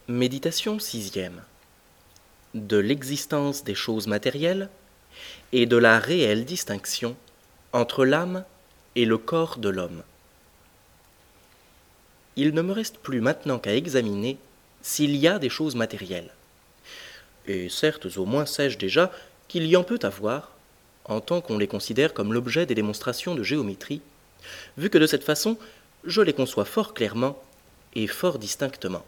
Méditation sixième. De l'existence des choses matérielles et de la réelle distinction entre l'âme et le corps de l'homme. Il ne me reste plus maintenant qu'à examiner s'il y a des choses matérielles. Et certes, au moins sais-je déjà qu'il y en peut avoir, en tant qu'on les considère comme l'objet des démonstrations de géométrie, vu que de cette façon, je les conçois fort clairement et fort distinctement.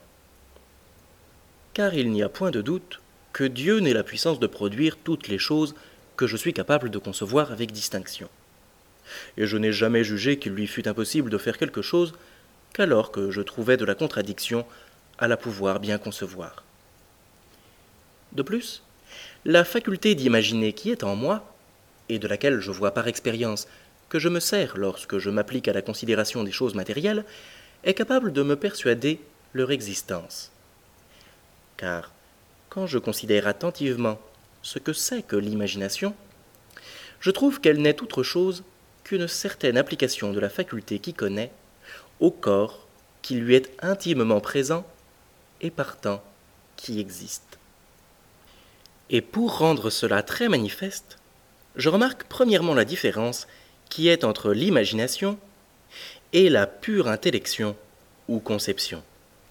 Car il n'y a point de doute que Dieu n'ait la puissance de produire toutes les choses que je suis capable de concevoir avec distinction. Et je n'ai jamais jugé qu'il lui fût impossible de faire quelque chose qu'alors que je trouvais de la contradiction à la pouvoir bien concevoir. De plus, la faculté d'imaginer qui est en moi, et de laquelle je vois par expérience que je me sers lorsque je m'applique à la considération des choses matérielles, est capable de me persuader leur existence. Car, quand je considère attentivement ce que c'est que l'imagination, je trouve qu'elle n'est autre chose qu'une certaine application de la faculté qui connaît au corps qui lui est intimement présent et partant qui existe. Et pour rendre cela très manifeste, je remarque premièrement la différence qui est entre l'imagination et la pure intellection ou conception.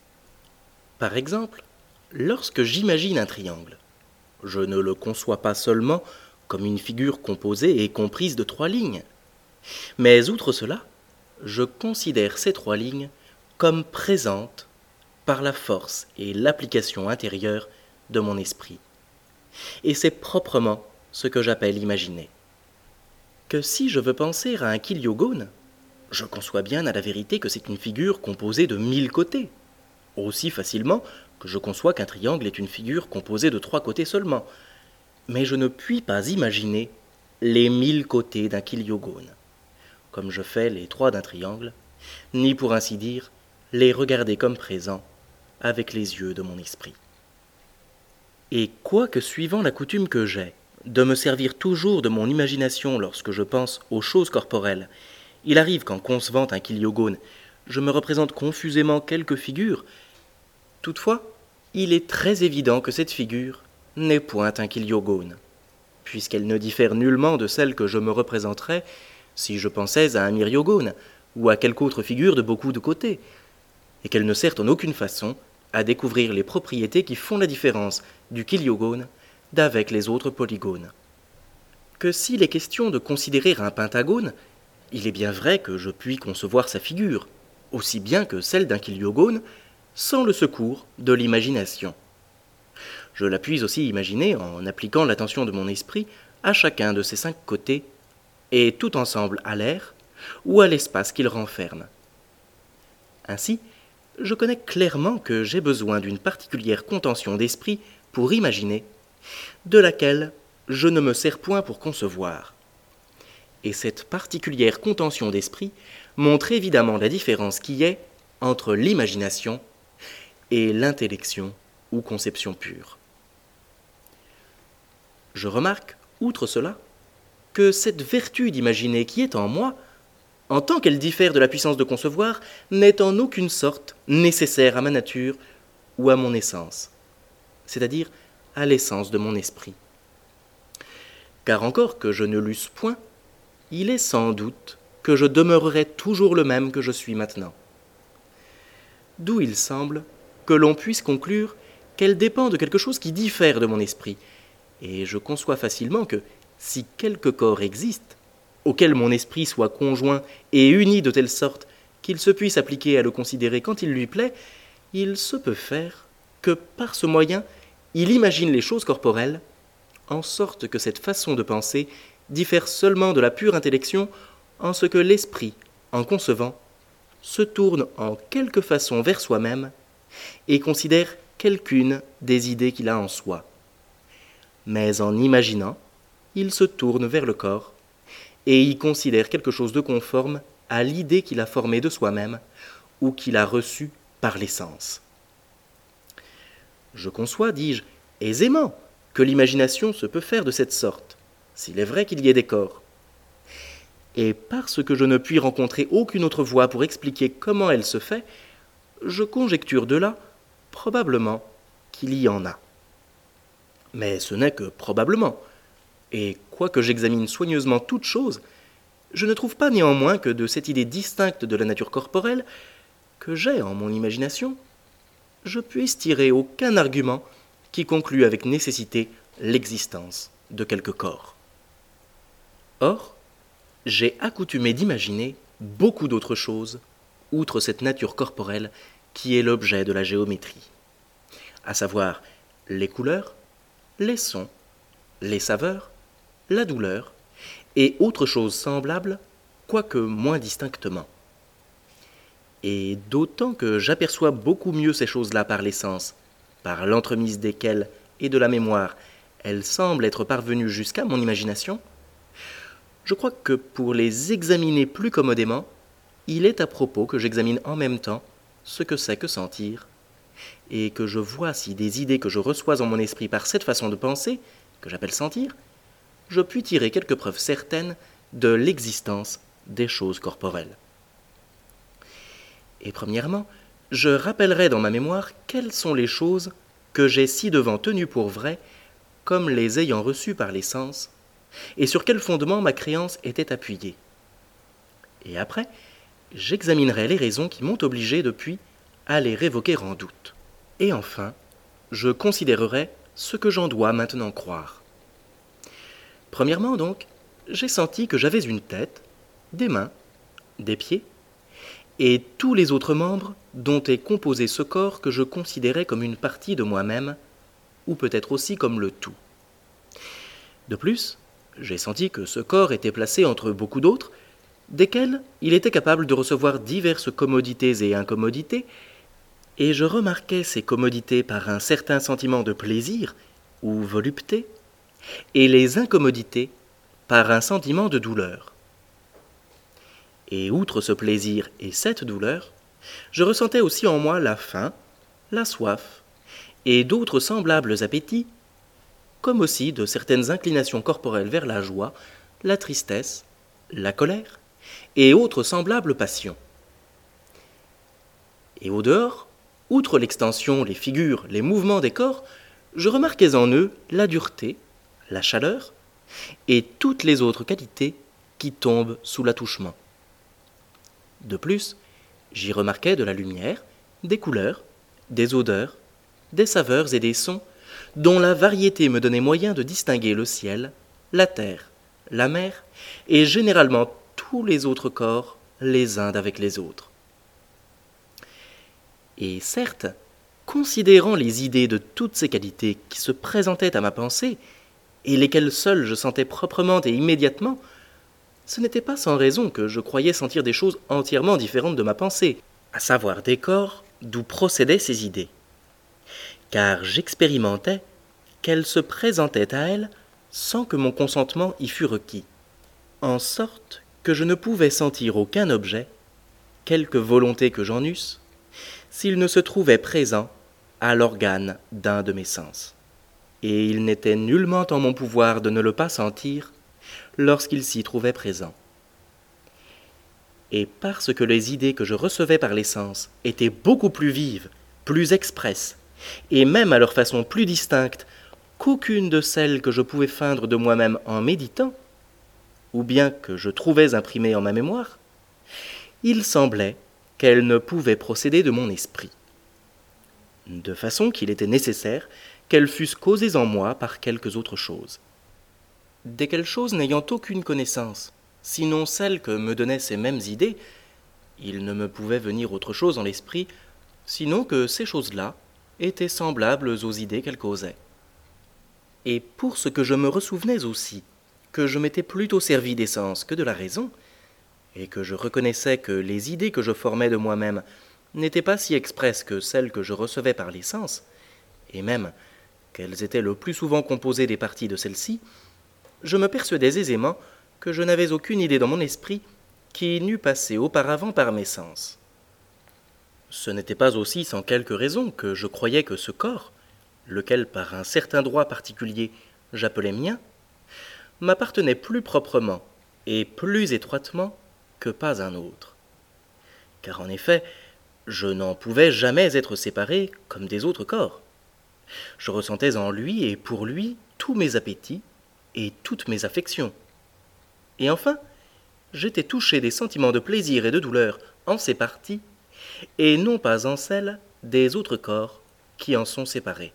Par exemple, lorsque j'imagine un triangle, je ne le conçois pas seulement comme une figure composée et comprise de 3 lignes, mais outre cela, je considère ces 3 lignes comme présentes par la force et l'application intérieure de mon esprit. Et c'est proprement ce que j'appelle imaginer. Que si je veux penser à un kiliogone, je conçois bien à la vérité que c'est une figure composée de 1000 côtés, aussi facilement que je conçois qu'un triangle est une figure composée de 3 côtés seulement. Mais je ne puis pas imaginer les 1000 côtés d'un kiliogone, comme je fais les 3 d'un triangle, ni pour ainsi dire les regarder comme présents avec les yeux de mon esprit. Et quoique suivant la coutume que j'ai de me servir toujours de mon imagination lorsque je pense aux choses corporelles, il arrive qu'en concevant un kiliogone, je me représente confusément quelques figures. Toutefois, il est très évident que cette figure n'est point un kiliogone, puisqu'elle ne diffère nullement de celle que je me représenterais si je pensais à un myriogone ou à quelque autre figure de beaucoup de côtés, et qu'elle ne sert en aucune façon à découvrir les propriétés qui font la différence du kiliogone d'avec les autres polygones. Que s'il est question de considérer un pentagone, il est bien vrai que je puis concevoir sa figure, aussi bien que celle d'un kiliogone, sans le secours de l'imagination. Je la puis aussi imaginer en appliquant l'attention de mon esprit à chacun de ses 5 côtés, et tout ensemble à l'air ou à l'espace qu'il renferme. Ainsi, je connais clairement que j'ai besoin d'une particulière contention d'esprit pour imaginer, de laquelle je ne me sers point pour concevoir. Et cette particulière contention d'esprit montre évidemment la différence qui est entre l'imagination et l'intellection ou conception pure. Je remarque, outre cela, que cette vertu d'imaginer qui est en moi, en tant qu'elle diffère de la puissance de concevoir, n'est en aucune sorte nécessaire à ma nature ou à mon essence, c'est-à-dire à l'essence de mon esprit. Car encore que je ne l'eusse point, il est sans doute que je demeurerai toujours le même que je suis maintenant. D'où il semble que l'on puisse conclure qu'elle dépend de quelque chose qui diffère de mon esprit, et je conçois facilement que, si quelque corps existe, auquel mon esprit soit conjoint et uni de telle sorte qu'il se puisse appliquer à le considérer quand il lui plaît, il se peut faire que, par ce moyen, il imagine les choses corporelles, en sorte que cette façon de penser diffère seulement de la pure intellection en ce que l'esprit, en concevant, se tourne en quelque façon vers soi-même et considère quelqu'une des idées qu'il a en soi. Mais en imaginant, il se tourne vers le corps et y considère quelque chose de conforme à l'idée qu'il a formée de soi-même ou qu'il a reçue par les sens. Je conçois, dis-je, aisément que l'imagination se peut faire de cette sorte, s'il est vrai qu'il y ait des corps. Et parce que je ne puis rencontrer aucune autre voie pour expliquer comment elle se fait, je conjecture de là probablement qu'il y en a. Mais ce n'est que probablement, et quoique j'examine soigneusement toute chose, je ne trouve pas néanmoins que de cette idée distincte de la nature corporelle que j'ai en mon imagination, je puisse tirer aucun argument qui conclue avec nécessité l'existence de quelque corps. Or, j'ai accoutumé d'imaginer beaucoup d'autres choses, outre cette nature corporelle qui est l'objet de la géométrie, à savoir les couleurs, les sons, les saveurs, la douleur, et autres choses semblables, quoique moins distinctement. Et d'autant que j'aperçois beaucoup mieux ces choses-là par les sens, par l'entremise desquelles et de la mémoire, elles semblent être parvenues jusqu'à mon imagination, je crois que pour les examiner plus commodément, il est à propos que j'examine en même temps ce que c'est que sentir, et que je vois si des idées que je reçois en mon esprit par cette façon de penser, que j'appelle sentir, je puis tirer quelques preuves certaines de l'existence des choses corporelles. Et premièrement, je rappellerai dans ma mémoire quelles sont les choses que j'ai ci-devant tenues pour vraies, comme les ayant reçues par les sens, et sur quel fondement ma créance était appuyée. Et après, j'examinerai les raisons qui m'ont obligé depuis à les révoquer en doute. Et enfin, je considérerai ce que j'en dois maintenant croire. Premièrement donc, j'ai senti que j'avais une tête, des mains, des pieds, et tous les autres membres dont est composé ce corps que je considérais comme une partie de moi-même, ou peut-être aussi comme le tout. De plus, j'ai senti que ce corps était placé entre beaucoup d'autres, desquels il était capable de recevoir diverses commodités et incommodités, et je remarquais ces commodités par un certain sentiment de plaisir ou volupté, et les incommodités par un sentiment de douleur. Et outre ce plaisir et cette douleur, je ressentais aussi en moi la faim, la soif, et d'autres semblables appétits, comme aussi de certaines inclinations corporelles vers la joie, la tristesse, la colère, et autres semblables passions. Et au dehors, outre l'extension, les figures, les mouvements des corps, je remarquais en eux la dureté, la chaleur, et toutes les autres qualités qui tombent sous l'attouchement. De plus, j'y remarquais de la lumière, des couleurs, des odeurs, des saveurs et des sons, dont la variété me donnait moyen de distinguer le ciel, la terre, la mer, et généralement tous les autres corps, les uns d'avec les autres. Et certes, considérant les idées de toutes ces qualités qui se présentaient à ma pensée, et lesquelles seules je sentais proprement et immédiatement, ce n'était pas sans raison que je croyais sentir des choses entièrement différentes de ma pensée, à savoir des corps d'où procédaient ces idées. Car j'expérimentais qu'elles se présentaient à elles sans que mon consentement y fût requis, en sorte que je ne pouvais sentir aucun objet, quelque volonté que j'en eusse, s'il ne se trouvait présent à l'organe d'un de mes sens. Et il n'était nullement en mon pouvoir de ne le pas sentir lorsqu'il s'y trouvait présent. Et parce que les idées que je recevais par les sens étaient beaucoup plus vives, plus expresses, et même à leur façon plus distincte qu'aucune de celles que je pouvais feindre de moi-même en méditant, ou bien que je trouvais imprimées en ma mémoire, il semblait qu'elles ne pouvaient procéder de mon esprit, de façon qu'il était nécessaire qu'elles fussent causées en moi par quelques autres choses. Desquelles choses n'ayant aucune connaissance, sinon celle que me donnaient ces mêmes idées, il ne me pouvait venir autre chose en l'esprit, sinon que ces choses-là étaient semblables aux idées qu'elles causaient. Et pour ce que je me ressouvenais aussi, que je m'étais plutôt servi des sens que de la raison, et que je reconnaissais que les idées que je formais de moi-même n'étaient pas si expresses que celles que je recevais par les sens, et même qu'elles étaient le plus souvent composées des parties de celles-ci, je me persuadais aisément que je n'avais aucune idée dans mon esprit qui n'eût passé auparavant par mes sens. Ce n'était pas aussi sans quelque raison que je croyais que ce corps, lequel par un certain droit particulier j'appelais mien, m'appartenait plus proprement et plus étroitement que pas un autre. Car en effet, Je n'en pouvais jamais être séparé comme des autres corps. Je ressentais en lui et pour lui tous mes appétits et toutes mes affections. Et enfin, j'étais touché des sentiments de plaisir et de douleur en ces parties, et non pas en celles des autres corps qui en sont séparés.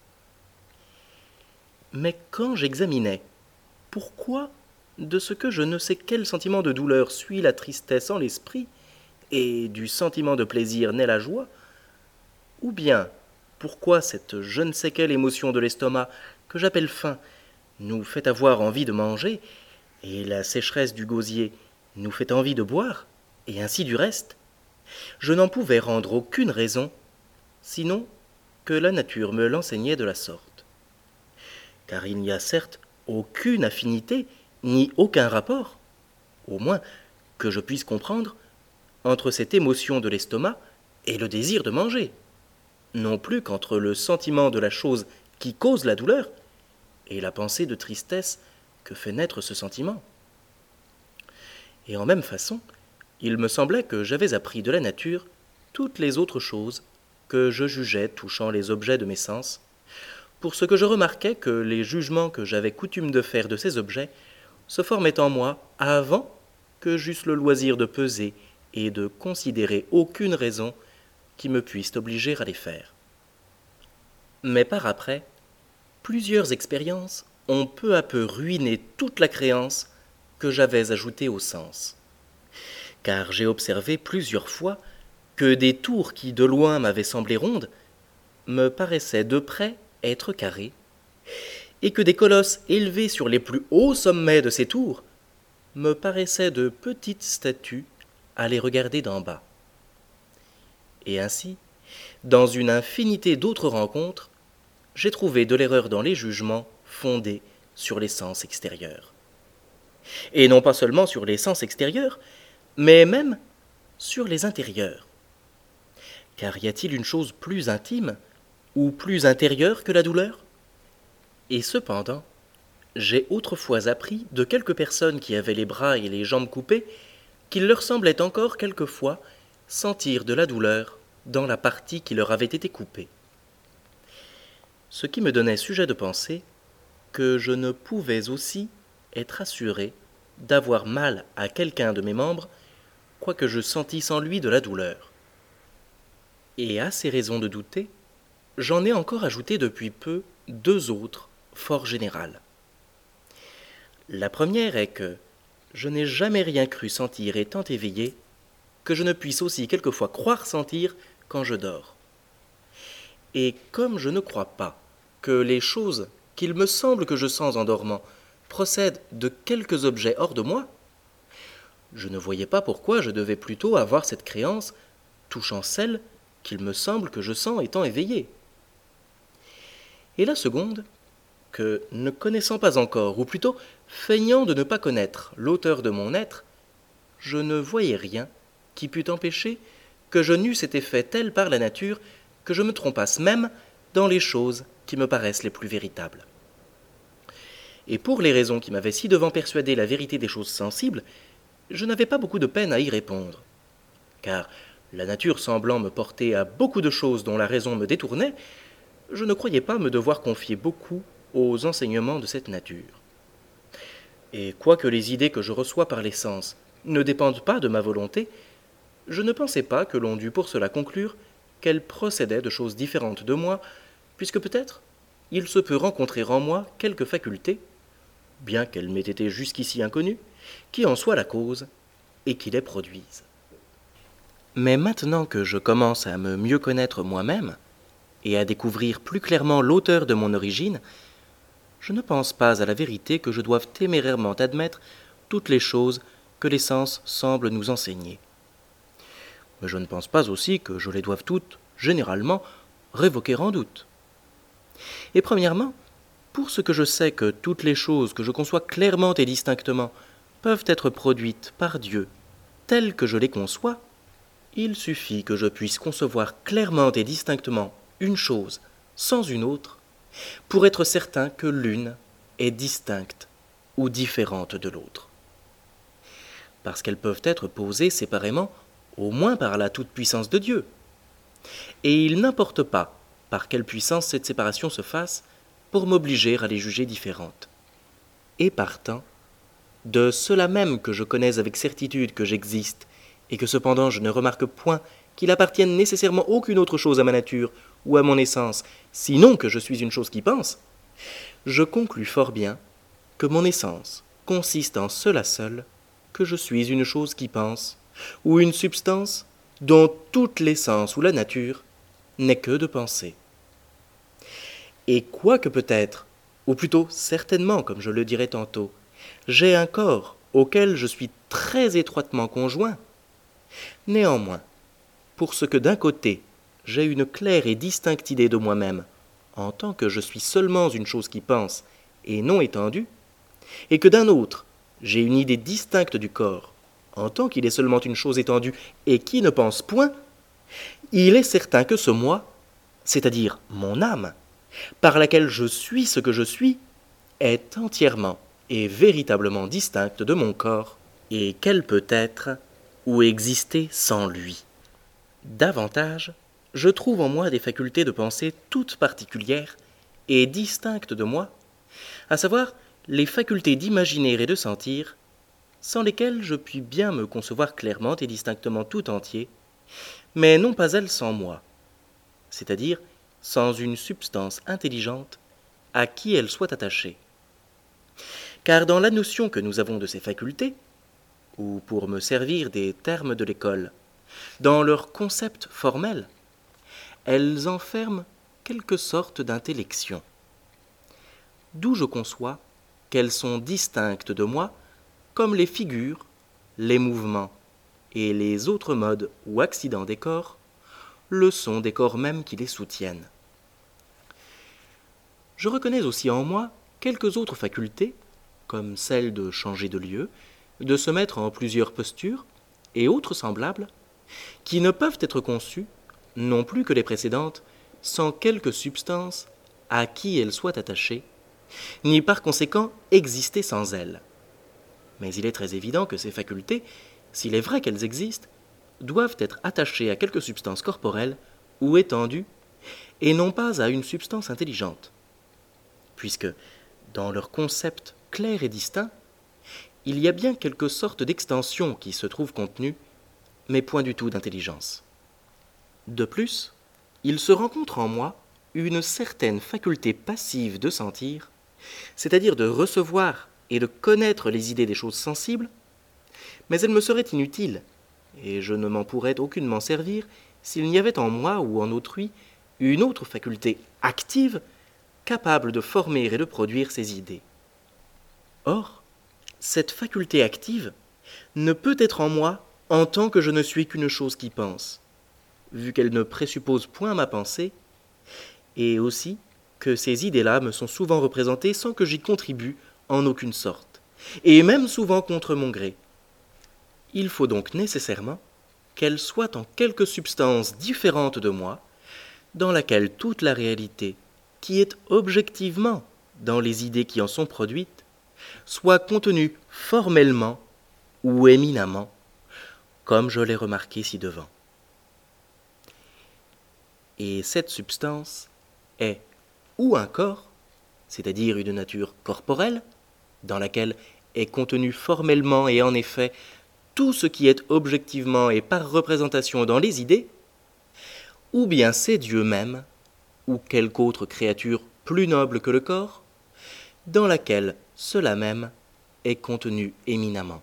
Mais quand j'examinais pourquoi de ce que je ne sais quel sentiment de douleur suit la tristesse en l'esprit, et du sentiment de plaisir naît la joie, ou bien pourquoi cette je ne sais quelle émotion de l'estomac que j'appelle faim nous fait avoir envie de manger, et la sécheresse du gosier nous fait envie de boire, et ainsi du reste, je n'en pouvais rendre aucune raison, sinon que la nature me l'enseignait de la sorte. Car il n'y a certes aucune affinité, ni aucun rapport, au moins que je puisse comprendre, entre cette émotion de l'estomac et le désir de manger, non plus qu'entre le sentiment de la chose qui cause la douleur et la pensée de tristesse que fait naître ce sentiment. Et en même façon, il me semblait que j'avais appris de la nature toutes les autres choses que je jugeais touchant les objets de mes sens, pour ce que je remarquais que les jugements que j'avais coutume de faire de ces objets se formaient en moi avant que j'eusse le loisir de peser et de considérer aucune raison qui me puisse obliger à les faire. Mais par après, plusieurs expériences ont peu à peu ruiné toute la créance que j'avais ajoutée au sens. Car j'ai observé plusieurs fois que des tours qui de loin m'avaient semblé rondes me paraissaient de près être carrées, et que des colosses élevés sur les plus hauts sommets de ces tours me paraissaient de petites statues à les regarder d'en bas. Et ainsi, dans une infinité d'autres rencontres, j'ai trouvé de l'erreur dans les jugements fondés sur les sens extérieurs. Et non pas seulement sur les sens extérieurs, mais même sur les intérieurs. Car y a-t-il une chose plus intime ou plus intérieure que la douleur? Et cependant, j'ai autrefois appris de quelques personnes qui avaient les bras et les jambes coupés qu'il leur semblait encore quelquefois sentir de la douleur dans la partie qui leur avait été coupée. Ce qui me donnait sujet de penser que je ne pouvais aussi être assuré d'avoir mal à quelqu'un de mes membres, quoique je sentisse en lui de la douleur. Et à ces raisons de douter, j'en ai encore ajouté depuis peu deux autres, fort générales. La première est que je n'ai jamais rien cru sentir étant éveillé, que je ne puisse aussi quelquefois croire sentir quand je dors. Et comme je ne crois pas que les choses qu'il me semble que je sens en dormant procèdent de quelques objets hors de moi, je ne voyais pas pourquoi je devais plutôt avoir cette créance touchant celle qu'il me semble que je sens étant éveillé. Et la seconde, que, ne connaissant pas encore, ou plutôt feignant de ne pas connaître l'auteur de mon être, je ne voyais rien qui pût empêcher que je n'eusse été fait tel par la nature que je me trompasse même dans les choses qui me paraissent les plus véritables. Et pour les raisons qui m'avaient si devant persuadé la vérité des choses sensibles, je n'avais pas beaucoup de peine à y répondre. Car, la nature semblant me porter à beaucoup de choses dont la raison me détournait, je ne croyais pas me devoir confier beaucoup aux enseignements de cette nature. Et quoique les idées que je reçois par les sens ne dépendent pas de ma volonté, je ne pensais pas que l'on dût pour cela conclure qu'elles procédaient de choses différentes de moi, puisque peut-être il se peut rencontrer en moi quelques facultés, bien qu'elles m'aient été jusqu'ici inconnues, qui en soient la cause et qui les produisent. Mais maintenant que je commence à me mieux connaître moi-même, et à découvrir plus clairement l'auteur de mon origine, je ne pense pas à la vérité que je doive témérairement admettre toutes les choses que les sens semblent nous enseigner. Mais je ne pense pas aussi que je les doive toutes, généralement, révoquer en doute. Et premièrement, pour ce que je sais que toutes les choses que je conçois clairement et distinctement peuvent être produites par Dieu telles que je les conçois, il suffit que je puisse concevoir clairement et distinctement une chose sans une autre pour être certain que l'une est distincte ou différente de l'autre. Parce qu'elles peuvent être posées séparément, au moins par la toute-puissance de Dieu, et il n'importe pas par quelle puissance cette séparation se fasse pour m'obliger à les juger différentes. Et partant, de cela même que je connais avec certitude que j'existe, et que cependant je ne remarque point qu'il appartienne nécessairement aucune autre chose à ma nature ou à mon essence, sinon que je suis une chose qui pense, je conclus fort bien que mon essence consiste en cela seul, que je suis une chose qui pense, ou une substance dont toute l'essence ou la nature n'est que de penser. Et quoique peut-être, ou plutôt certainement, comme je le dirai tantôt, j'ai un corps auquel je suis très étroitement conjoint, néanmoins, pour ce que d'un côté j'ai une claire et distincte idée de moi-même, en tant que je suis seulement une chose qui pense et non étendue, et que d'un autre j'ai une idée distincte du corps, en tant qu'il est seulement une chose étendue et qui ne pense point, il est certain que ce moi, c'est-à-dire mon âme, par laquelle je suis ce que je suis, est entièrement et véritablement distincte de mon corps, et qu'elle peut être ou exister sans lui. Davantage, je trouve en moi des facultés de pensée toutes particulières et distinctes de moi, à savoir les facultés d'imaginer et de sentir, sans lesquelles je puis bien me concevoir clairement et distinctement tout entier, mais non pas elles sans moi, c'est-à-dire sans une substance intelligente à qui elles soient attachées. Car dans la notion que nous avons de ces facultés, ou pour me servir des termes de l'école, dans leur concept formel, elles enferment quelque sorte d'intellection. D'où je conçois qu'elles sont distinctes de moi comme les figures, les mouvements et les autres modes ou accidents des corps le sont des corps mêmes qui les soutiennent. Je reconnais aussi en moi quelques autres facultés, comme celle de changer de lieu, de se mettre en plusieurs postures, et autres semblables, qui ne peuvent être conçues, non plus que les précédentes, sans quelque substance à qui elles soient attachées, ni par conséquent exister sans elles. Mais il est très évident que ces facultés, s'il est vrai qu'elles existent, doivent être attachées à quelque substance corporelle ou étendue, et non pas à une substance intelligente, puisque, dans leur concept clair et distinct, il y a bien quelque sorte d'extension qui se trouve contenue, mais point du tout d'intelligence. De plus, il se rencontre en moi une certaine faculté passive de sentir, c'est-à-dire de recevoir et de connaître les idées des choses sensibles, mais elle me serait inutile, et je ne m'en pourrais aucunement servir s'il n'y avait en moi ou en autrui une autre faculté active capable de former et de produire ces idées. Or, cette faculté active ne peut être en moi en tant que je ne suis qu'une chose qui pense, vu qu'elle ne présuppose point ma pensée, et aussi que ces idées-là me sont souvent représentées sans que j'y contribue en aucune sorte, et même souvent contre mon gré. Il faut donc nécessairement qu'elles soient en quelque substance différente de moi, dans laquelle toute la réalité, qui est objectivement dans les idées qui en sont produites, soit contenue formellement ou éminemment, comme je l'ai remarqué ci-devant. Et cette substance est ou un corps, c'est-à-dire une nature corporelle, dans laquelle est contenu formellement et en effet tout ce qui est objectivement et par représentation dans les idées, ou bien c'est Dieu même, ou quelque autre créature plus noble que le corps, dans laquelle cela même est contenu éminemment.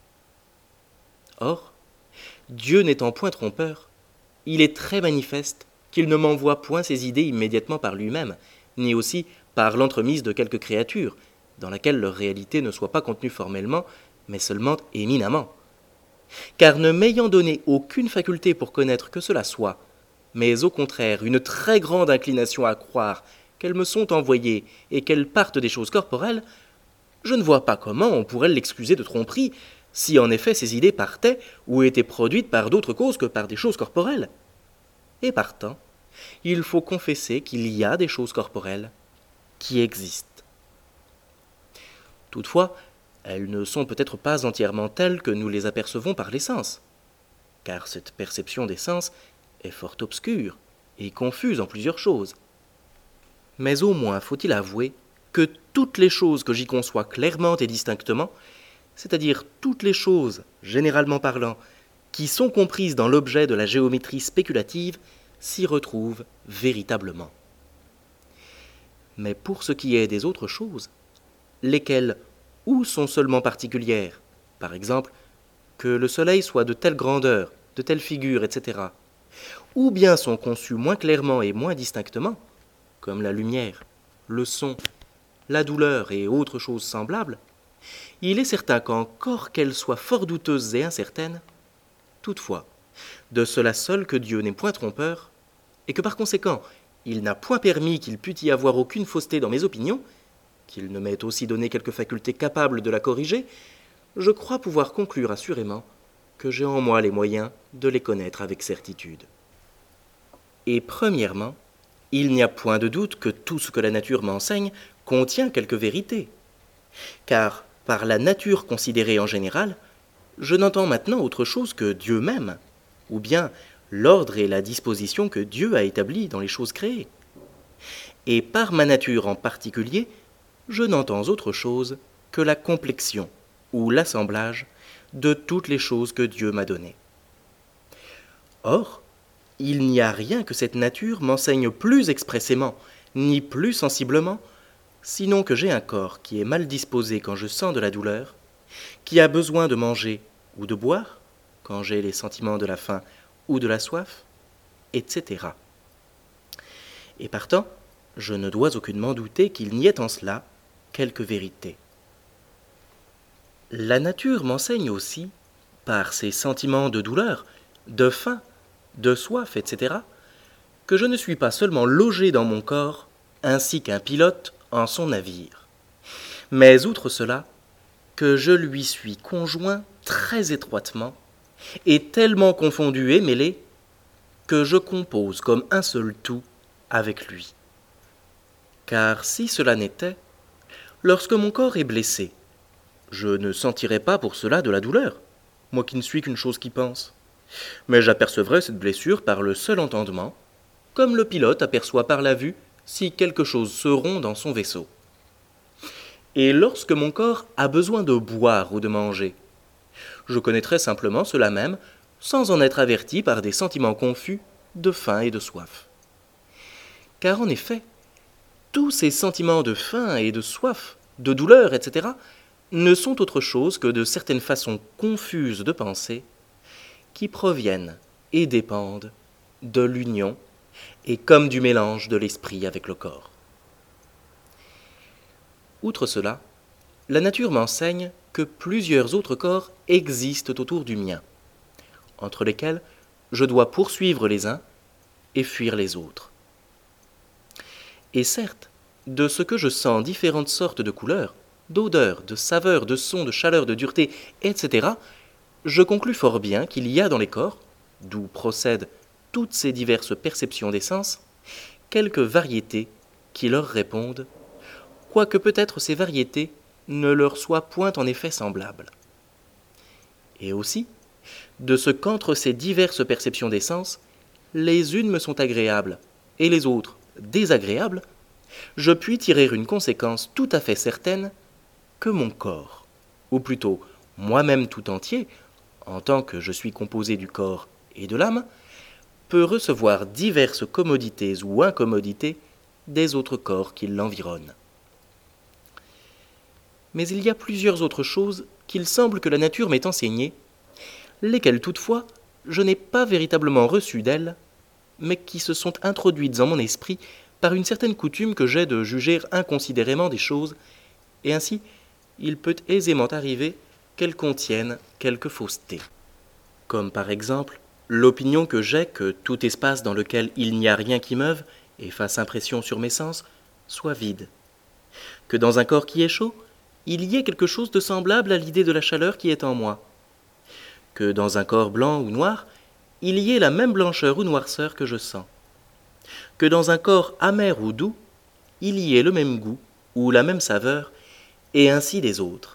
Or, Dieu n'étant point trompeur, il est très manifeste qu'il ne m'envoie point ses idées immédiatement par lui-même, ni aussi par l'entremise de quelque créature, dans laquelle leur réalité ne soit pas contenue formellement, mais seulement éminemment. Car ne m'ayant donné aucune faculté pour connaître que cela soit, mais au contraire une très grande inclination à croire qu'elles me sont envoyées et qu'elles partent des choses corporelles, je ne vois pas comment on pourrait l'excuser de tromperie, si en effet ces idées partaient ou étaient produites par d'autres causes que par des choses corporelles. Et partant, il faut confesser qu'il y a des choses corporelles qui existent. Toutefois, elles ne sont peut-être pas entièrement telles que nous les apercevons par les sens, car cette perception des sens est fort obscure et confuse en plusieurs choses. Mais au moins faut-il avouer que toutes les choses que j'y conçois clairement et distinctement, c'est-à-dire toutes les choses, généralement parlant, qui sont comprises dans l'objet de la géométrie spéculative, s'y retrouvent véritablement. Mais pour ce qui est des autres choses, lesquelles ou sont seulement particulières, par exemple, que le soleil soit de telle grandeur, de telle figure, etc., ou bien sont conçues moins clairement et moins distinctement, comme la lumière, le son, la douleur et autres choses semblables, il est certain qu'encore qu'elles soient fort douteuses et incertaines, toutefois, de cela seul que Dieu n'est point trompeur, et que par conséquent, il n'a point permis qu'il pût y avoir aucune fausseté dans mes opinions, qu'il ne m'ait aussi donné quelque faculté capable de la corriger, je crois pouvoir conclure assurément que j'ai en moi les moyens de les connaître avec certitude. Et premièrement, il n'y a point de doute que tout ce que la nature m'enseigne contient quelque vérité, car par la nature considérée en général, je n'entends maintenant autre chose que Dieu même, ou bien l'ordre et la disposition que Dieu a établis dans les choses créées. Et par ma nature en particulier, je n'entends autre chose que la complexion ou l'assemblage de toutes les choses que Dieu m'a données. Or, il n'y a rien que cette nature m'enseigne plus expressément, ni plus sensiblement, sinon que j'ai un corps qui est mal disposé quand je sens de la douleur, qui a besoin de manger ou de boire, quand j'ai les sentiments de la faim ou de la soif, etc. Et partant, je ne dois aucunement douter qu'il n'y ait en cela quelque vérité. La nature m'enseigne aussi, par ses sentiments de douleur, de faim, de soif, etc., que je ne suis pas seulement logé dans mon corps, ainsi qu'un pilote en son navire, mais outre cela, que je lui suis conjoint très étroitement, et tellement confondu et mêlé, que je compose comme un seul tout avec lui. Car si cela n'était, lorsque mon corps est blessé, je ne sentirais pas pour cela de la douleur, moi qui ne suis qu'une chose qui pense, mais j'apercevrais cette blessure par le seul entendement, comme le pilote aperçoit par la vue si quelque chose se rompt dans son vaisseau. Et lorsque mon corps a besoin de boire ou de manger, je connaîtrai simplement cela même, sans en être averti par des sentiments confus de faim et de soif. Car en effet, tous ces sentiments de faim et de soif, de douleur, etc., ne sont autre chose que de certaines façons confuses de penser qui proviennent et dépendent de l'union et comme du mélange de l'esprit avec le corps. Outre cela, la nature m'enseigne que plusieurs autres corps existent autour du mien, entre lesquels je dois poursuivre les uns et fuir les autres. Et certes, de ce que je sens différentes sortes de couleurs, d'odeurs, de saveurs, de sons, de chaleur, de dureté, etc., je conclus fort bien qu'il y a dans les corps, d'où procèdent toutes ces diverses perceptions des sens, quelques variétés qui leur répondent, quoique peut-être ces variétés ne leur soient point en effet semblables. Et aussi, de ce qu'entre ces diverses perceptions des sens, les unes me sont agréables et les autres désagréables, je puis tirer une conséquence tout à fait certaine que mon corps, ou plutôt moi-même tout entier, en tant que je suis composé du corps et de l'âme, peut recevoir diverses commodités ou incommodités des autres corps qui l'environnent. Mais il y a plusieurs autres choses qu'il semble que la nature m'ait enseignées, lesquelles toutefois je n'ai pas véritablement reçues d'elle, mais qui se sont introduites en mon esprit par une certaine coutume que j'ai de juger inconsidérément des choses, et ainsi il peut aisément arriver qu'elles contiennent quelque fausseté. Comme par exemple l'opinion que j'ai que tout espace dans lequel il n'y a rien qui meuve et fasse impression sur mes sens soit vide, que dans un corps qui est chaud, il y ait quelque chose de semblable à l'idée de la chaleur qui est en moi, que dans un corps blanc ou noir, il y ait la même blancheur ou noirceur que je sens, que dans un corps amer ou doux, il y ait le même goût ou la même saveur, et ainsi des autres,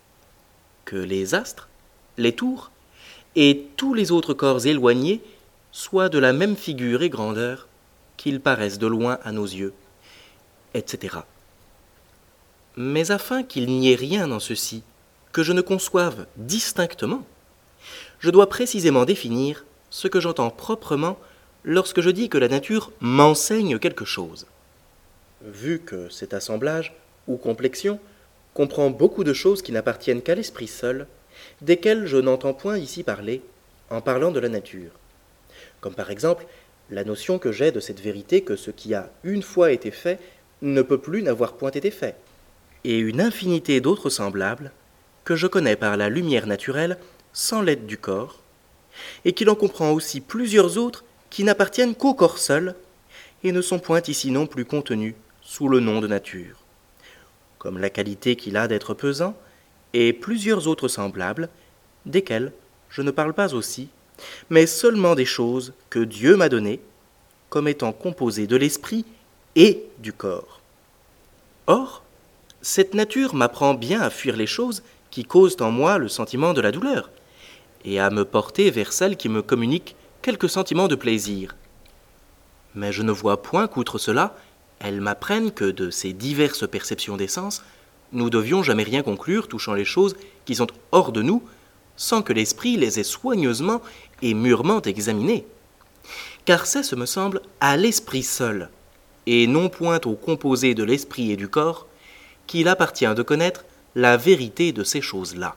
que les astres, les tours, et tous les autres corps éloignés soient de la même figure et grandeur qu'ils paraissent de loin à nos yeux, etc. Mais afin qu'il n'y ait rien dans ceci que je ne conçoive distinctement, je dois précisément définir ce que j'entends proprement lorsque je dis que la nature m'enseigne quelque chose. Vu que cet assemblage, ou complexion, comprend beaucoup de choses qui n'appartiennent qu'à l'esprit seul, desquelles je n'entends point ici parler, en parlant de la nature. Comme par exemple, la notion que j'ai de cette vérité que ce qui a une fois été fait ne peut plus n'avoir point été fait, et une infinité d'autres semblables que je connais par la lumière naturelle sans l'aide du corps, et qu'il en comprend aussi plusieurs autres qui n'appartiennent qu'au corps seul, et ne sont point ici non plus contenus sous le nom de nature, comme la qualité qu'il a d'être pesant, et plusieurs autres semblables, desquels je ne parle pas aussi, mais seulement des choses que Dieu m'a données, comme étant composées de l'esprit et du corps. Or, cette nature m'apprend bien à fuir les choses qui causent en moi le sentiment de la douleur, et à me porter vers celles qui me communiquent quelque sentiment de plaisir. Mais je ne vois point qu'outre cela, elles m'apprennent que de ces diverses perceptions des sens, nous devions jamais rien conclure touchant les choses qui sont hors de nous, sans que l'esprit les ait soigneusement et mûrement examinées. Car c'est, ce me semble, à l'esprit seul, et non point au composé de l'esprit et du corps, qu'il appartient de connaître la vérité de ces choses-là.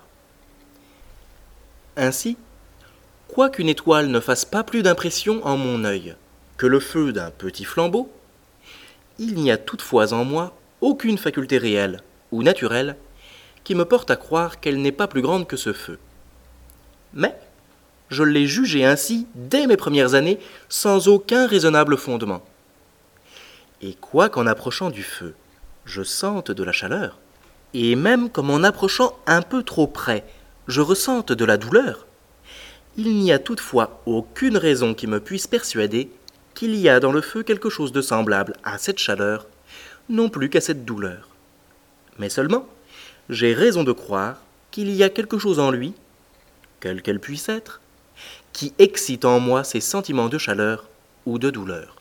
Ainsi, quoiqu'une étoile ne fasse pas plus d'impression en mon œil que le feu d'un petit flambeau, il n'y a toutefois en moi aucune faculté réelle ou naturelle qui me porte à croire qu'elle n'est pas plus grande que ce feu. Mais je l'ai jugée ainsi dès mes premières années sans aucun raisonnable fondement. Et quoiqu'en approchant du feu, je sente de la chaleur, et même comme en approchant un peu trop près, je ressente de la douleur, il n'y a toutefois aucune raison qui me puisse persuader qu'il y a dans le feu quelque chose de semblable à cette chaleur, non plus qu'à cette douleur. Mais seulement, j'ai raison de croire qu'il y a quelque chose en lui, quelle qu'elle puisse être, qui excite en moi ces sentiments de chaleur ou de douleur.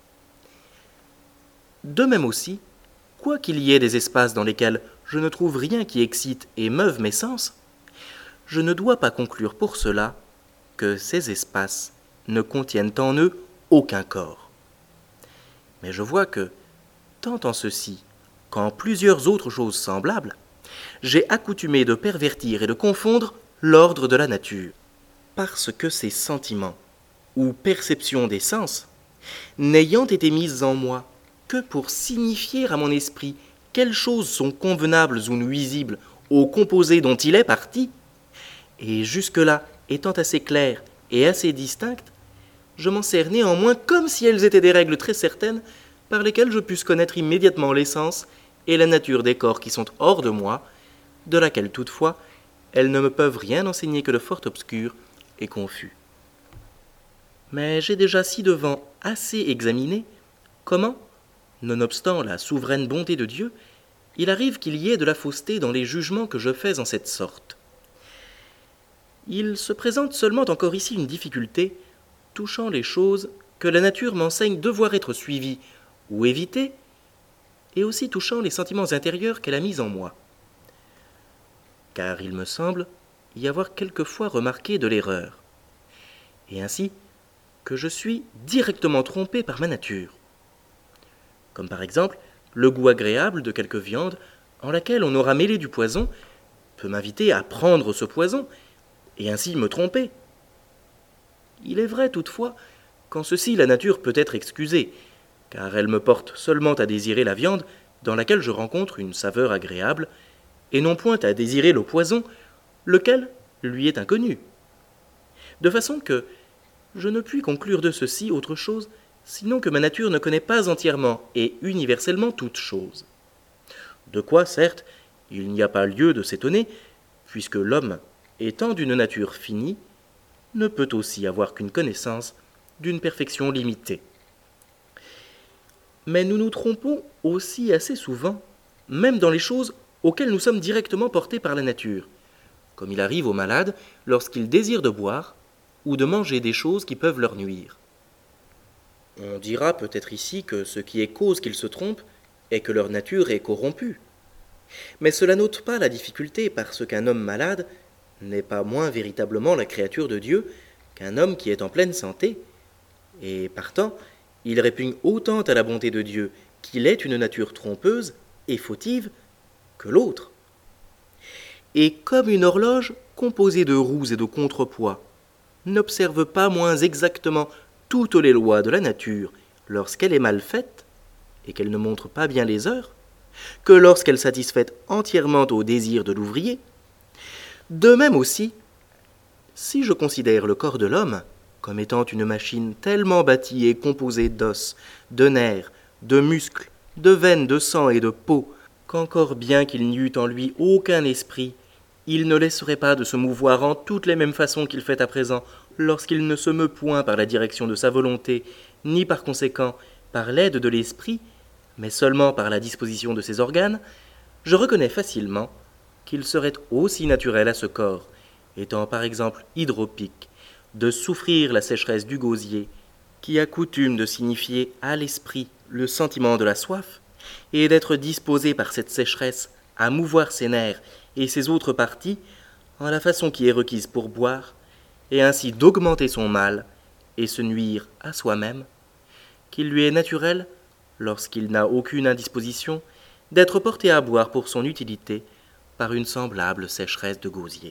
De même aussi, quoiqu'il y ait des espaces dans lesquels je ne trouve rien qui excite et meuve mes sens, je ne dois pas conclure pour cela que ces espaces ne contiennent en eux aucun corps. Mais je vois que, tant en ceci qu'en plusieurs autres choses semblables, j'ai accoutumé de pervertir et de confondre l'ordre de la nature, parce que ces sentiments, ou perceptions des sens, n'ayant été mises en moi que pour signifier à mon esprit quelles choses sont convenables ou nuisibles au composé dont il est parti, et jusque-là étant assez claires et assez distinctes, je m'en sers néanmoins comme si elles étaient des règles très certaines par lesquelles je puisse connaître immédiatement l'essence et la nature des corps qui sont hors de moi, de laquelle toutefois elles ne me peuvent rien enseigner que de fort obscur et confus. Mais j'ai déjà ci-devant assez examiné comment, nonobstant la souveraine bonté de Dieu, il arrive qu'il y ait de la fausseté dans les jugements que je fais en cette sorte. Il se présente seulement encore ici une difficulté touchant les choses que la nature m'enseigne devoir être suivies ou évitées, et aussi touchant les sentiments intérieurs qu'elle a mis en moi. Car il me semble y avoir quelquefois remarqué de l'erreur, et ainsi que je suis directement trompé par ma nature. Comme par exemple, le goût agréable de quelque viande en laquelle on aura mêlé du poison peut m'inviter à prendre ce poison, et ainsi me tromper. Il est vrai toutefois qu'en ceci la nature peut être excusée, car elle me porte seulement à désirer la viande dans laquelle je rencontre une saveur agréable, et non point à désirer le poison, lequel lui est inconnu. De façon que je ne puis conclure de ceci autre chose, sinon que ma nature ne connaît pas entièrement et universellement toutes choses. De quoi, certes, il n'y a pas lieu de s'étonner, puisque l'homme, étant d'une nature finie, ne peut aussi avoir qu'une connaissance d'une perfection limitée. Mais nous nous trompons aussi assez souvent, même dans les choses auxquelles nous sommes directement portés par la nature, comme il arrive aux malades lorsqu'ils désirent de boire, ou de manger des choses qui peuvent leur nuire. On dira peut-être ici que ce qui est cause qu'ils se trompent est que leur nature est corrompue. Mais cela n'ôte pas la difficulté parce qu'un homme malade n'est pas moins véritablement la créature de Dieu qu'un homme qui est en pleine santé, et partant, il répugne autant à la bonté de Dieu qu'il est une nature trompeuse et fautive que l'autre. Et comme une horloge composée de roues et de contrepoids n'observe pas moins exactement toutes les lois de la nature lorsqu'elle est mal faite et qu'elle ne montre pas bien les heures, que lorsqu'elle satisfait entièrement au désir de l'ouvrier, de même aussi, si je considère le corps de l'homme comme étant une machine tellement bâtie et composée d'os, de nerfs, de muscles, de veines, de sang et de peau, qu'encore bien qu'il n'y eût en lui aucun esprit, il ne laisserait pas de se mouvoir en toutes les mêmes façons qu'il fait à présent, lorsqu'il ne se meut point par la direction de sa volonté, ni par conséquent par l'aide de l'esprit, mais seulement par la disposition de ses organes, je reconnais facilement qu'il serait aussi naturel à ce corps, étant par exemple hydropique, de souffrir la sécheresse du gosier, qui a coutume de signifier à l'esprit le sentiment de la soif, et d'être disposé par cette sécheresse à mouvoir ses nerfs et ses autres parties en la façon qui est requise pour boire, et ainsi d'augmenter son mal et se nuire à soi-même, qu'il lui est naturel, lorsqu'il n'a aucune indisposition, d'être porté à boire pour son utilité par une semblable sécheresse de gosier.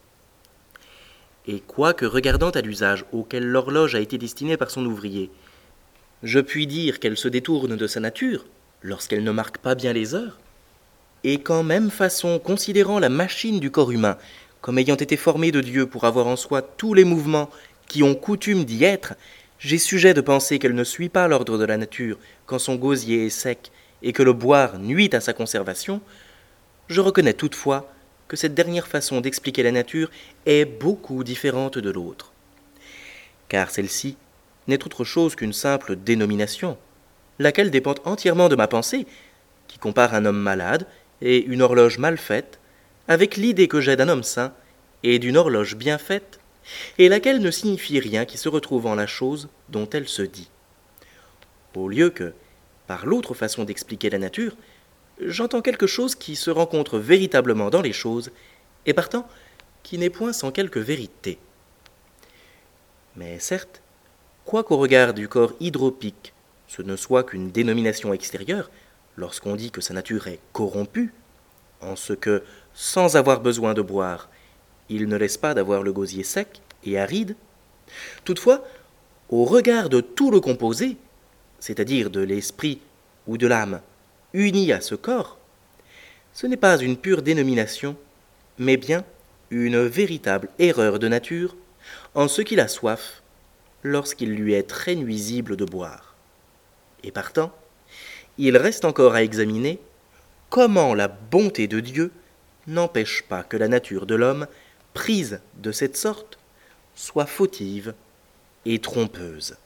Et quoique regardant à l'usage auquel l'horloge a été destinée par son ouvrier, je puis dire qu'elle se détourne de sa nature, lorsqu'elle ne marque pas bien les heures, et qu'en même façon, considérant la machine du corps humain comme ayant été formée de Dieu pour avoir en soi tous les mouvements qui ont coutume d'y être, j'ai sujet de penser qu'elle ne suit pas l'ordre de la nature quand son gosier est sec et que le boire nuit à sa conservation, je reconnais toutefois que cette dernière façon d'expliquer la nature est beaucoup différente de l'autre. Car celle-ci n'est autre chose qu'une simple dénomination, laquelle dépend entièrement de ma pensée, qui compare un homme malade et une horloge mal faite, avec l'idée que j'ai d'un homme sain et d'une horloge bien faite, et laquelle ne signifie rien qui se retrouve en la chose dont elle se dit. Au lieu que, par l'autre façon d'expliquer la nature, j'entends quelque chose qui se rencontre véritablement dans les choses, et partant, qui n'est point sans quelque vérité. Mais certes, quoiqu'au regard du corps hydropique, ce ne soit qu'une dénomination extérieure, lorsqu'on dit que sa nature est corrompue, en ce que, sans avoir besoin de boire, il ne laisse pas d'avoir le gosier sec et aride, toutefois, au regard de tout le composé, c'est-à-dire de l'esprit ou de l'âme, unis à ce corps, ce n'est pas une pure dénomination, mais bien une véritable erreur de nature, en ce qu'il a soif, lorsqu'il lui est très nuisible de boire. Et partant, il reste encore à examiner comment la bonté de Dieu n'empêche pas que la nature de l'homme, prise de cette sorte, soit fautive et trompeuse.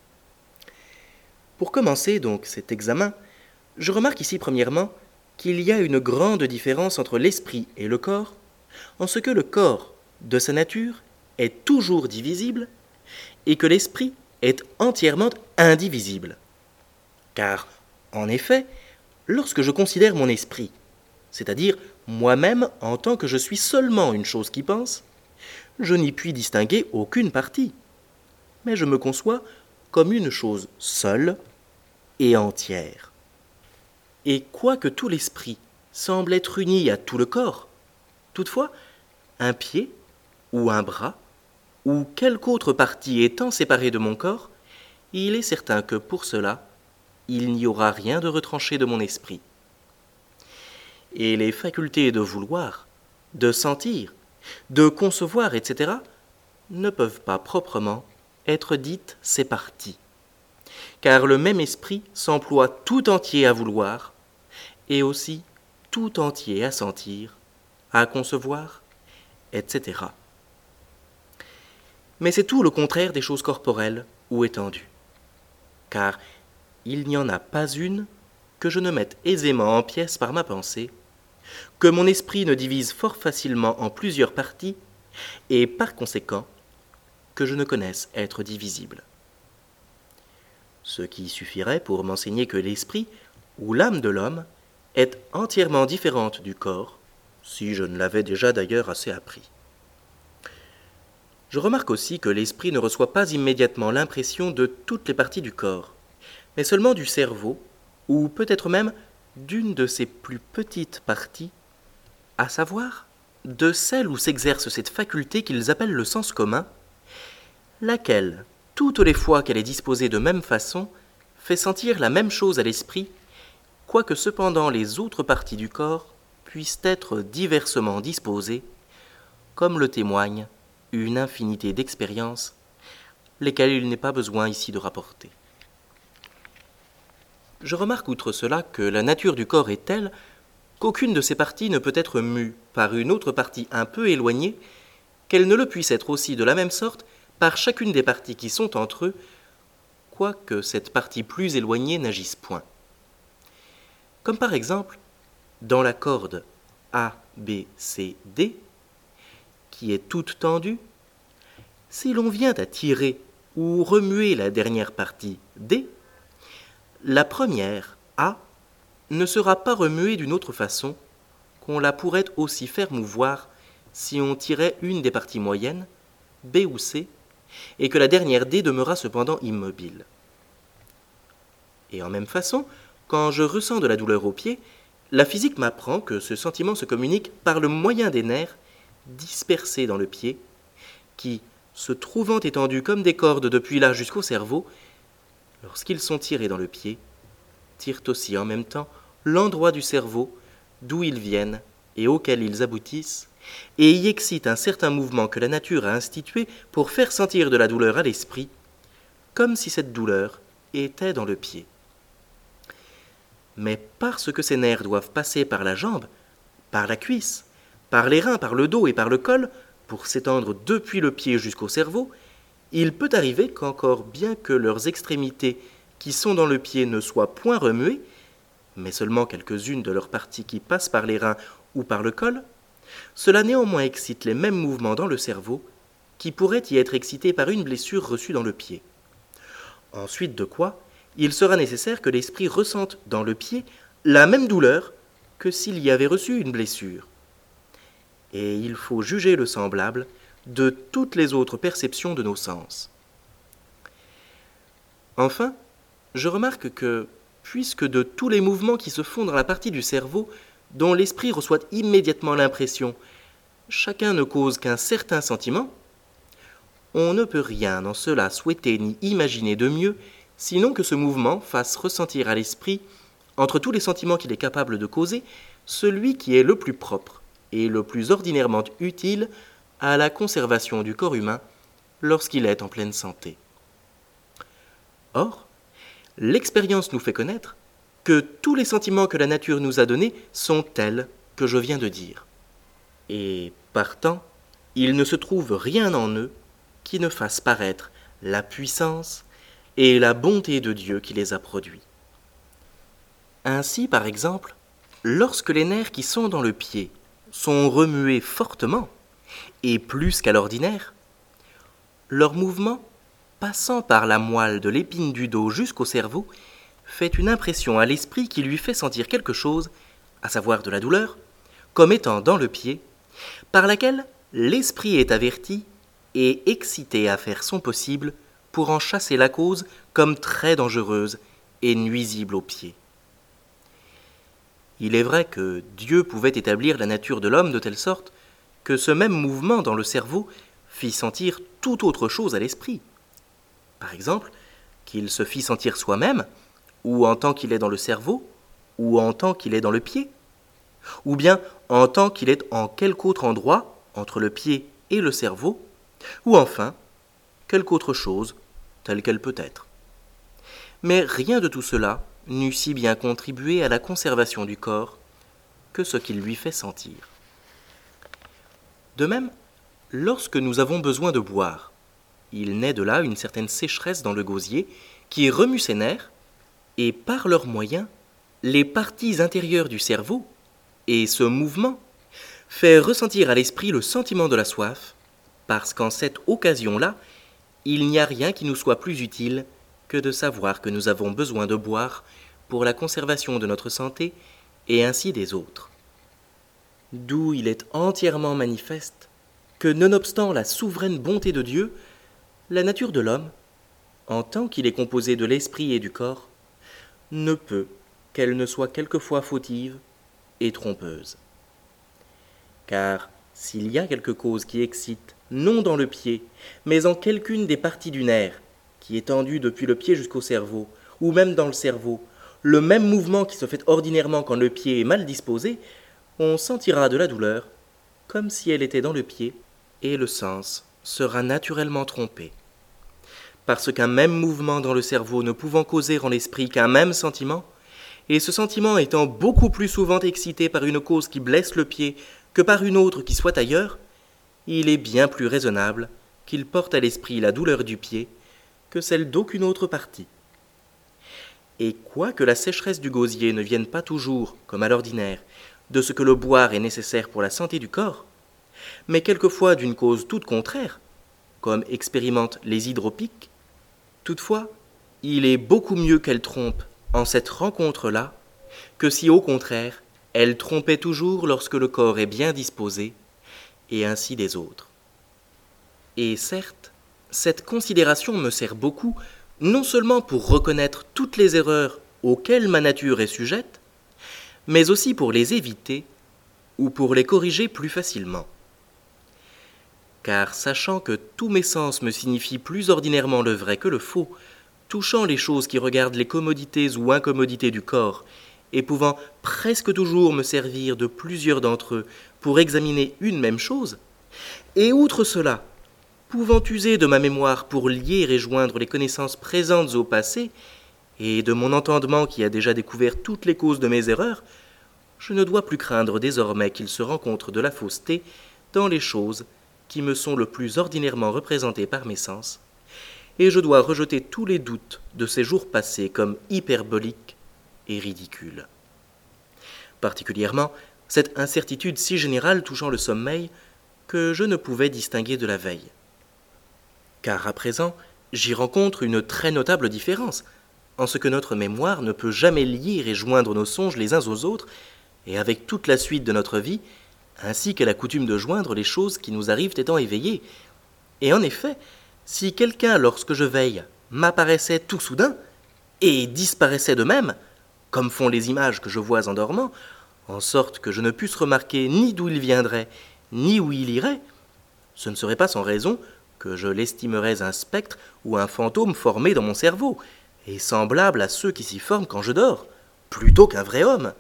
Pour commencer donc cet examen, je remarque ici premièrement qu'il y a une grande différence entre l'esprit et le corps, en ce que le corps, de sa nature, est toujours divisible, et que l'esprit est entièrement indivisible. Car, en effet, lorsque je considère mon esprit, c'est-à-dire moi-même en tant que je suis seulement une chose qui pense, je n'y puis distinguer aucune partie, mais je me conçois comme une chose seule et entière. Et quoique tout l'esprit semble être uni à tout le corps, toutefois, un pied ou un bras ou quelque autre partie étant séparée de mon corps, il est certain que pour cela, il n'y aura rien de retranché de mon esprit. Et les facultés de vouloir, de sentir, de concevoir, etc., ne peuvent pas proprement être dites ces parties, car le même esprit s'emploie tout entier à vouloir, et aussi tout entier à sentir, à concevoir, etc. Mais c'est tout le contraire des choses corporelles ou étendues, car il n'y en a pas une que je ne mette aisément en pièces par ma pensée, que mon esprit ne divise fort facilement en plusieurs parties, et par conséquent, que je ne connaisse être divisible. Ce qui suffirait pour m'enseigner que l'esprit, ou l'âme de l'homme, est entièrement différente du corps, si je ne l'avais déjà d'ailleurs assez appris. Je remarque aussi que l'esprit ne reçoit pas immédiatement l'impression de toutes les parties du corps, mais seulement du cerveau, ou peut-être même d'une de ses plus petites parties, à savoir de celle où s'exerce cette faculté qu'ils appellent le sens commun, laquelle, toutes les fois qu'elle est disposée de même façon, fait sentir la même chose à l'esprit, quoique cependant les autres parties du corps puissent être diversement disposées, comme le témoignent une infinité d'expériences, lesquelles il n'est pas besoin ici de rapporter. Je remarque outre cela que la nature du corps est telle qu'aucune de ces parties ne peut être mue par une autre partie un peu éloignée, qu'elle ne le puisse être aussi de la même sorte par chacune des parties qui sont entre eux, quoique cette partie plus éloignée n'agisse point. Comme par exemple, dans la corde A, B, C, D, qui est toute tendue, si l'on vient à tirer ou remuer la dernière partie D, la première, A, ne sera pas remuée d'une autre façon qu'on la pourrait aussi faire mouvoir si on tirait une des parties moyennes, B ou C, et que la dernière D demeura cependant immobile. Et en même façon, quand je ressens de la douleur au pied, la physique m'apprend que ce sentiment se communique par le moyen des nerfs dispersés dans le pied, qui, se trouvant étendus comme des cordes depuis là jusqu'au cerveau, lorsqu'ils sont tirés dans le pied, tirent aussi en même temps l'endroit du cerveau d'où ils viennent et auquel ils aboutissent, et y excitent un certain mouvement que la nature a institué pour faire sentir de la douleur à l'esprit, comme si cette douleur était dans le pied. Mais parce que ces nerfs doivent passer par la jambe, par la cuisse, par les reins, par le dos et par le col, pour s'étendre depuis le pied jusqu'au cerveau, il peut arriver qu'encore bien que leurs extrémités qui sont dans le pied ne soient point remuées, mais seulement quelques-unes de leurs parties qui passent par les reins ou par le col, cela néanmoins excite les mêmes mouvements dans le cerveau qui pourraient y être excités par une blessure reçue dans le pied. Ensuite de quoi, il sera nécessaire que l'esprit ressente dans le pied la même douleur que s'il y avait reçu une blessure. Et il faut juger le semblable de toutes les autres perceptions de nos sens. Enfin, je remarque que, puisque de tous les mouvements qui se font dans la partie du cerveau dont l'esprit reçoit immédiatement l'impression, chacun ne cause qu'un certain sentiment, on ne peut rien en cela souhaiter ni imaginer de mieux, sinon que ce mouvement fasse ressentir à l'esprit, entre tous les sentiments qu'il est capable de causer, celui qui est le plus propre et le plus ordinairement utile à la conservation du corps humain lorsqu'il est en pleine santé. Or, l'expérience nous fait connaître que tous les sentiments que la nature nous a donnés sont tels que je viens de dire. Et, partant, il ne se trouve rien en eux qui ne fasse paraître la puissance et la bonté de Dieu qui les a produits. Ainsi, par exemple, lorsque les nerfs qui sont dans le pied sont remués fortement, et plus qu'à l'ordinaire, leur mouvement, passant par la moelle de l'épine du dos jusqu'au cerveau, fait une impression à l'esprit qui lui fait sentir quelque chose, à savoir de la douleur, comme étant dans le pied, par laquelle l'esprit est averti et excité à faire son possible pour en chasser la cause comme très dangereuse et nuisible au pied. Il est vrai que Dieu pouvait établir la nature de l'homme de telle sorte que ce même mouvement dans le cerveau fit sentir tout autre chose à l'esprit. Par exemple, qu'il se fit sentir soi-même, ou en tant qu'il est dans le cerveau, ou en tant qu'il est dans le pied, ou bien en tant qu'il est en quelque autre endroit entre le pied et le cerveau, ou enfin, quelque autre chose, telle qu'elle peut être. Mais rien de tout cela n'eût si bien contribué à la conservation du corps que ce qu'il lui fait sentir. De même, lorsque nous avons besoin de boire, il naît de là une certaine sécheresse dans le gosier qui remue ses nerfs, et par leur moyen, les parties intérieures du cerveau, et ce mouvement, fait ressentir à l'esprit le sentiment de la soif, parce qu'en cette occasion-là, il n'y a rien qui nous soit plus utile que de savoir que nous avons besoin de boire pour la conservation de notre santé et ainsi des autres. D'où il est entièrement manifeste que, nonobstant la souveraine bonté de Dieu, la nature de l'homme, en tant qu'il est composé de l'esprit et du corps, ne peut qu'elle ne soit quelquefois fautive et trompeuse. Car s'il y a quelque cause qui excite, non dans le pied, mais en quelqu'une des parties du nerf, qui est tendue depuis le pied jusqu'au cerveau, ou même dans le cerveau, le même mouvement qui se fait ordinairement quand le pied est mal disposé, on sentira de la douleur, comme si elle était dans le pied, et le sens sera naturellement trompé. Parce qu'un même mouvement dans le cerveau ne pouvant causer en l'esprit qu'un même sentiment, et ce sentiment étant beaucoup plus souvent excité par une cause qui blesse le pied que par une autre qui soit ailleurs, il est bien plus raisonnable qu'il porte à l'esprit la douleur du pied que celle d'aucune autre partie. Et quoique la sécheresse du gosier ne vienne pas toujours, comme à l'ordinaire, de ce que le boire est nécessaire pour la santé du corps, mais quelquefois d'une cause toute contraire, comme expérimentent les hydropiques, toutefois, il est beaucoup mieux qu'elle trompe en cette rencontre-là que si au contraire, elle trompait toujours lorsque le corps est bien disposé, et ainsi des autres. Et certes, cette considération me sert beaucoup, non seulement pour reconnaître toutes les erreurs auxquelles ma nature est sujette, mais aussi pour les éviter ou pour les corriger plus facilement. Car sachant que tous mes sens me signifient plus ordinairement le vrai que le faux, touchant les choses qui regardent les commodités ou incommodités du corps, et pouvant presque toujours me servir de plusieurs d'entre eux pour examiner une même chose, et outre cela, pouvant user de ma mémoire pour lier et joindre les connaissances présentes au passé, et de mon entendement qui a déjà découvert toutes les causes de mes erreurs, je ne dois plus craindre désormais qu'il se rencontre de la fausseté dans les choses qui me sont le plus ordinairement représentées par mes sens, et je dois rejeter tous les doutes de ces jours passés comme hyperboliques et ridicules. Particulièrement, cette incertitude si générale touchant le sommeil que je ne pouvais distinguer de la veille. Car à présent, j'y rencontre une très notable différence, en ce que notre mémoire ne peut jamais lier et joindre nos songes les uns aux autres, et avec toute la suite de notre vie, ainsi qu'elle a coutume de joindre les choses qui nous arrivent étant éveillés. Et en effet, si quelqu'un, lorsque je veille, m'apparaissait tout soudain, et disparaissait de même, comme font les images que je vois en dormant, en sorte que je ne pusse remarquer ni d'où il viendrait, ni où il irait, ce ne serait pas sans raison que je l'estimerais un spectre ou un fantôme formé dans mon cerveau, et semblable à ceux qui s'y forment quand je dors, plutôt qu'un vrai homme.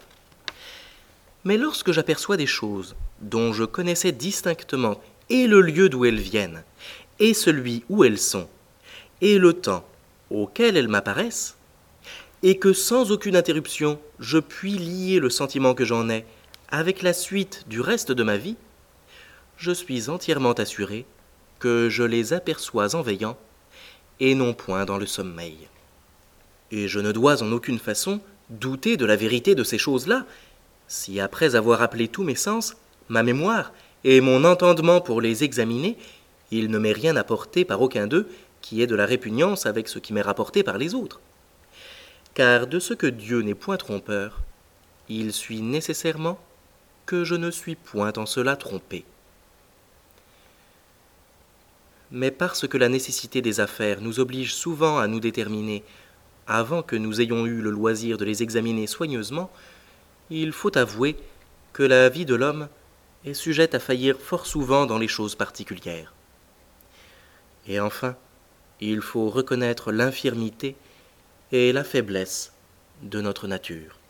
Mais lorsque j'aperçois des choses dont je connaissais distinctement et le lieu d'où elles viennent, et celui où elles sont, et le temps auquel elles m'apparaissent, et que sans aucune interruption je puis lier le sentiment que j'en ai avec la suite du reste de ma vie, je suis entièrement assuré que je les aperçois en veillant, et non point dans le sommeil. Et je ne dois en aucune façon douter de la vérité de ces choses-là, si après avoir appelé tous mes sens, ma mémoire et mon entendement pour les examiner, il ne m'est rien apporté par aucun d'eux qui ait de la répugnance avec ce qui m'est rapporté par les autres. Car de ce que Dieu n'est point trompeur, il suit nécessairement que je ne suis point en cela trompé. Mais parce que la nécessité des affaires nous oblige souvent à nous déterminer, avant que nous ayons eu le loisir de les examiner soigneusement, il faut avouer que la vie de l'homme est sujette à faillir fort souvent dans les choses particulières. Et enfin, il faut reconnaître l'infirmité et la faiblesse de notre nature.